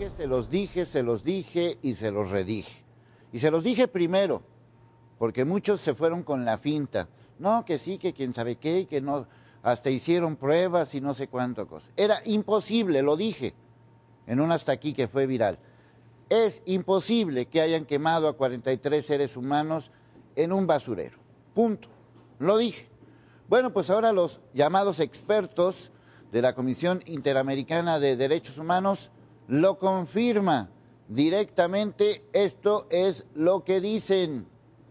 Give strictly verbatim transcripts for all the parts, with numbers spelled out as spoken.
dije, se los dije, se los dije y se los redije. Y se los dije primero, porque muchos se fueron con la finta. No, que sí, que quién sabe qué, que no, hasta hicieron pruebas y no sé cuánto cosa. Era imposible, lo dije, en un hasta aquí que fue viral. Es imposible que hayan quemado a cuarenta y tres seres humanos en un basurero. Punto. Lo dije. Bueno, pues ahora los llamados expertos de la Comisión Interamericana de Derechos Humanos lo confirma directamente. Esto es lo que dicen.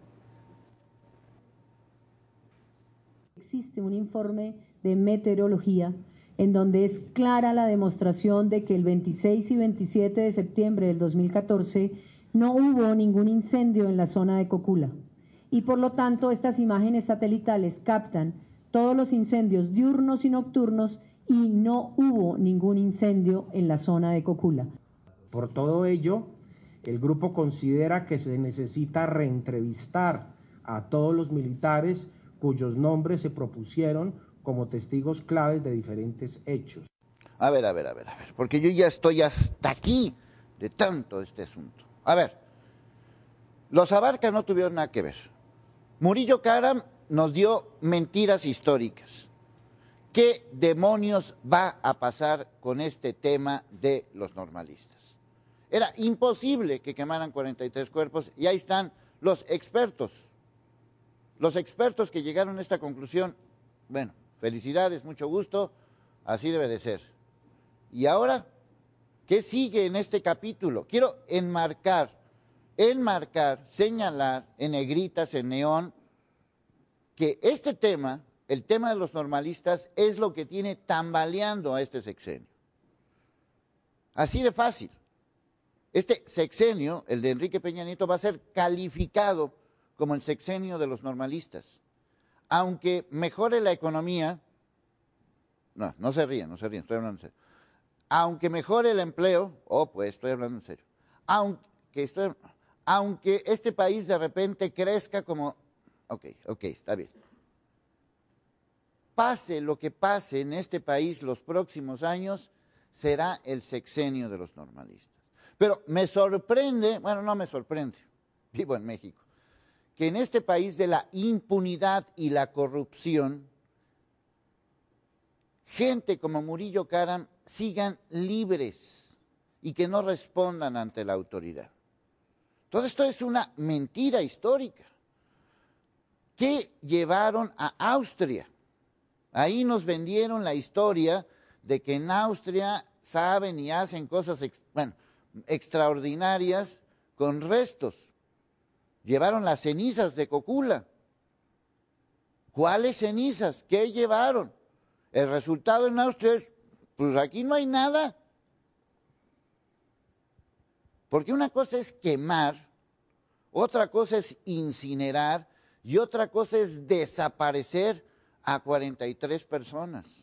Existe un informe de meteorología en donde es clara la demostración de que el veintiséis y veintisiete de septiembre del dos mil catorce no hubo ningún incendio en la zona de Cocula. Y por lo tanto, estas imágenes satelitales captan todos los incendios diurnos y nocturnos y no hubo ningún incendio en la zona de Cocula. Por todo ello, el grupo considera que se necesita reentrevistar a todos los militares cuyos nombres se propusieron como testigos claves de diferentes hechos. A ver, a ver, a ver, a ver, porque yo ya estoy hasta aquí de tanto este asunto. A ver, los Abarca no tuvieron nada que ver. Murillo Karam nos dio mentiras históricas. ¿Qué demonios va a pasar con este tema de los normalistas? Era imposible que quemaran cuarenta y tres cuerpos y ahí están los expertos. Los expertos que llegaron a esta conclusión, bueno, felicidades, mucho gusto, así debe de ser. Y ahora, ¿qué sigue en este capítulo? Quiero enmarcar, enmarcar, señalar en negritas, en neón, que este tema, el tema de los normalistas, es lo que tiene tambaleando a este sexenio. Así de fácil. Este sexenio, el de Enrique Peña Nieto, va a ser calificado como el sexenio de los normalistas. Aunque mejore la economía, no, no se ríen, no se ríen, estoy hablando en serio. Aunque mejore el empleo, oh, pues estoy hablando en serio. Aunque, estoy, aunque este país de repente crezca como, ok, ok, está bien. Pase lo que pase en este país los próximos años, será el sexenio de los normalistas. Pero me sorprende, bueno, no me sorprende, vivo en México, que en este país de la impunidad y la corrupción, gente como Murillo Karam sigan libres y que no respondan ante la autoridad. Todo esto es una mentira histórica. ¿Qué llevaron a Austria? Ahí nos vendieron la historia de que en Austria saben y hacen cosas ex, bueno, extraordinarias con restos. Llevaron las cenizas de Cocula. ¿Cuáles cenizas? ¿Qué llevaron? El resultado en Austria es, pues aquí no hay nada. Porque una cosa es quemar, otra cosa es incinerar y otra cosa es desaparecer a cuarenta y tres personas.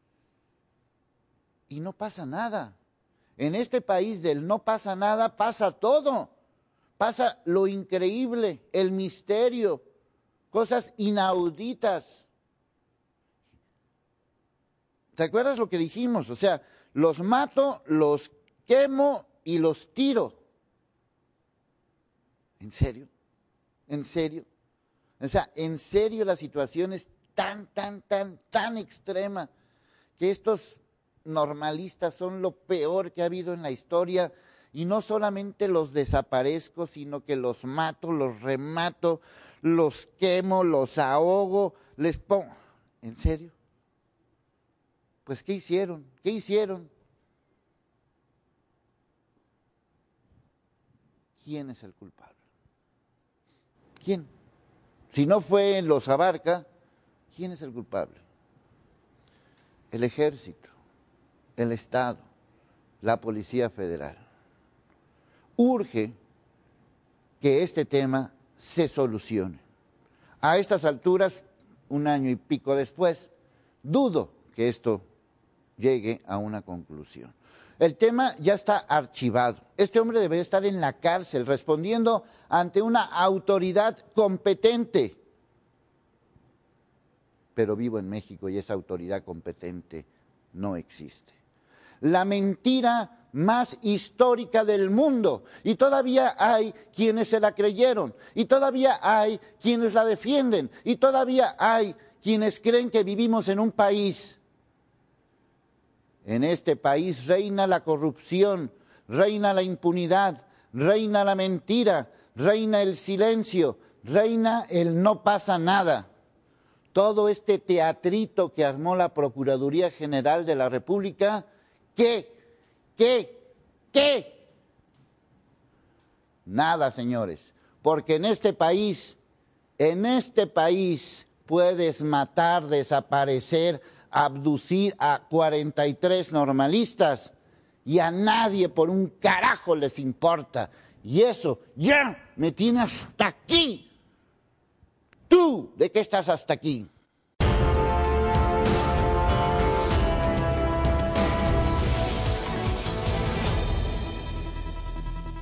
Y no pasa nada. En este país del no pasa nada, pasa todo. Pasa lo increíble, el misterio, cosas inauditas. ¿Te acuerdas lo que dijimos? O sea, los mato, los quemo y los tiro. ¿En serio? ¿En serio? O sea, en serio la situación es tan, tan, tan, tan extrema que estos normalistas son lo peor que ha habido en la historia. Y no solamente los desaparezco, sino que los mato, los remato, los quemo, los ahogo, les pongo. ¿En serio? Pues, ¿qué hicieron? ¿Qué hicieron? ¿Quién es el culpable? ¿Quién? Si no fue los Abarca, ¿quién es el culpable? El Ejército, el Estado, la Policía Federal. Urge que este tema se solucione. A estas alturas, un año y pico después, dudo que esto llegue a una conclusión. El tema ya está archivado. Este hombre debería estar en la cárcel respondiendo ante una autoridad competente. Pero vivo en México y esa autoridad competente no existe. la mentira más histórica del mundo. Y todavía hay quienes se la creyeron, y todavía hay quienes la defienden, y todavía hay quienes creen que vivimos en un país. En este país reina la corrupción, reina la impunidad, reina la mentira, reina el silencio, reina el no pasa nada. Todo este teatrito que armó la Procuraduría General de la República, ¿qué? ¿Qué? ¿Qué? Nada, señores, porque en este país, en este país puedes matar, desaparecer, abducir a cuarenta y tres normalistas y a nadie por un carajo les importa. Y eso ya me tiene hasta aquí. ¿Tú de qué estás hasta aquí?